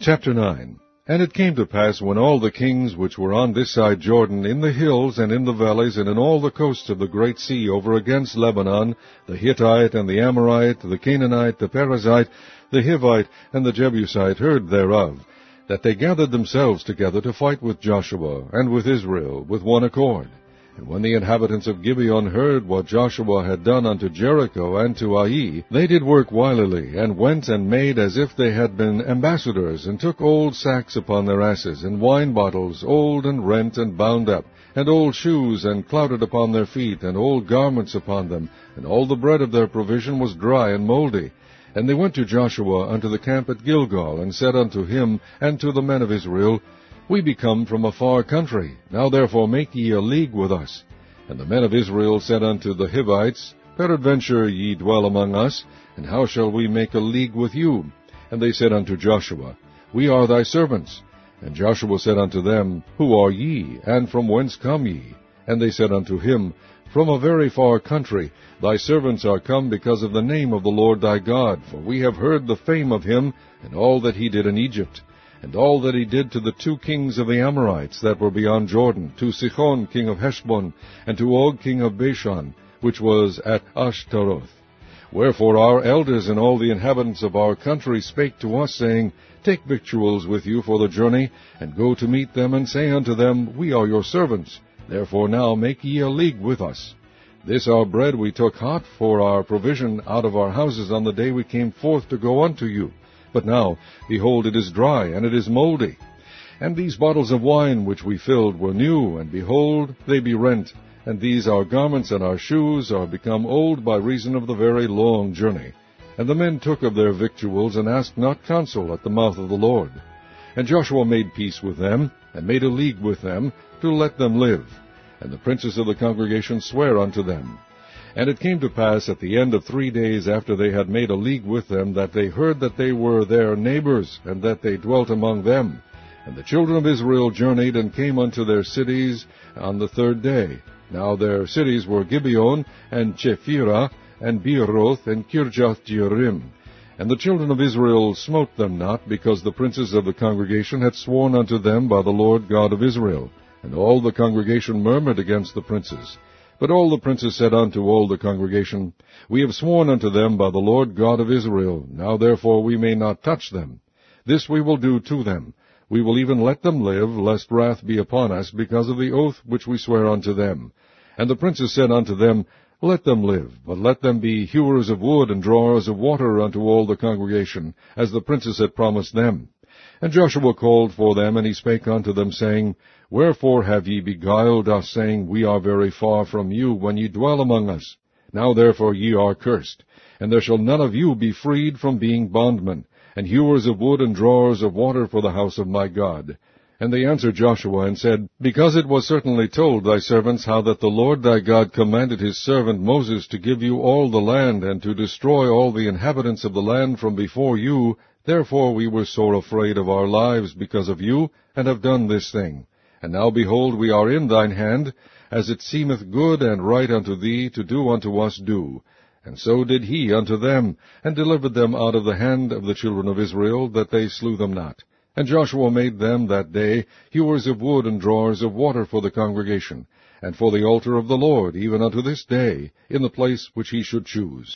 Chapter 9. And it came to pass, when all the kings which were on this side Jordan, in the hills and in the valleys, and in all the coasts of the great sea over against Lebanon, the Hittite and the Amorite, the Canaanite, the Perizzite, the Hivite, and the Jebusite, heard thereof, that they gathered themselves together to fight with Joshua and with Israel with one accord. And when the inhabitants of Gibeon heard what Joshua had done unto Jericho and to Ai, they did work wilily, and went and made as if they had been ambassadors, and took old sacks upon their asses, and wine bottles, old and rent and bound up, and old shoes, and clouted upon their feet, and old garments upon them, and all the bread of their provision was dry and mouldy. And they went to Joshua unto the camp at Gilgal, and said unto him and to the men of Israel, We be come from a far country. Now therefore make ye a league with us. And the men of Israel said unto the Hivites, Peradventure ye dwell among us, and how shall we make a league with you? And they said unto Joshua, We are thy servants. And Joshua said unto them, Who are ye, and from whence come ye? And they said unto him, From a very far country. Thy servants are come because of the name of the Lord thy God, for we have heard the fame of him, and all that he did in Egypt, and all that he did to the 2 kings of the Amorites that were beyond Jordan, to Sihon king of Heshbon, and to Og king of Bashan, which was at Ashtaroth. Wherefore our elders and all the inhabitants of our country spake to us, saying, Take victuals with you for the journey, and go to meet them, and say unto them, We are your servants. Therefore now make ye a league with us. This our bread we took hot for our provision out of our houses on the day we came forth to go unto you. But now, behold, it is dry, and it is mouldy. And these bottles of wine which we filled were new, and behold, they be rent. And these our garments and our shoes are become old by reason of the very long journey. And the men took of their victuals, and asked not counsel at the mouth of the Lord. And Joshua made peace with them, and made a league with them, to let them live. And the princes of the congregation sware unto them. And it came to pass at the end of 3 days after they had made a league with them, that they heard that they were their neighbors, and that they dwelt among them. And the children of Israel journeyed, and came unto their cities on the 3rd day. Now their cities were Gibeon, and Chephirah, and Beeroth, and Kirjath-jearim. And the children of Israel smote them not, because the princes of the congregation had sworn unto them by the Lord God of Israel. And all the congregation murmured against the princes. But all the princes said unto all the congregation, We have sworn unto them by the Lord God of Israel. Now therefore we may not touch them. This we will do to them. We will even let them live, lest wrath be upon us, because of the oath which we swear unto them. And the princes said unto them, Let them live, but let them be hewers of wood and drawers of water unto all the congregation, as the princes had promised them. And Joshua called for them, and he spake unto them, saying, Wherefore have ye beguiled us, saying, We are very far from you, when ye dwell among us? Now therefore ye are cursed, and there shall none of you be freed from being bondmen, and hewers of wood and drawers of water for the house of my God. And they answered Joshua, and said, Because it was certainly told thy servants how that the Lord thy God commanded his servant Moses to give you all the land, and to destroy all the inhabitants of the land from before you, therefore we were sore afraid of our lives because of you, and have done this thing. And now, behold, we are in thine hand, as it seemeth good and right unto thee to do unto us do. And so did he unto them, and delivered them out of the hand of the children of Israel, that they slew them not. And Joshua made them that day hewers of wood and drawers of water for the congregation, and for the altar of the Lord, even unto this day, in the place which he should choose.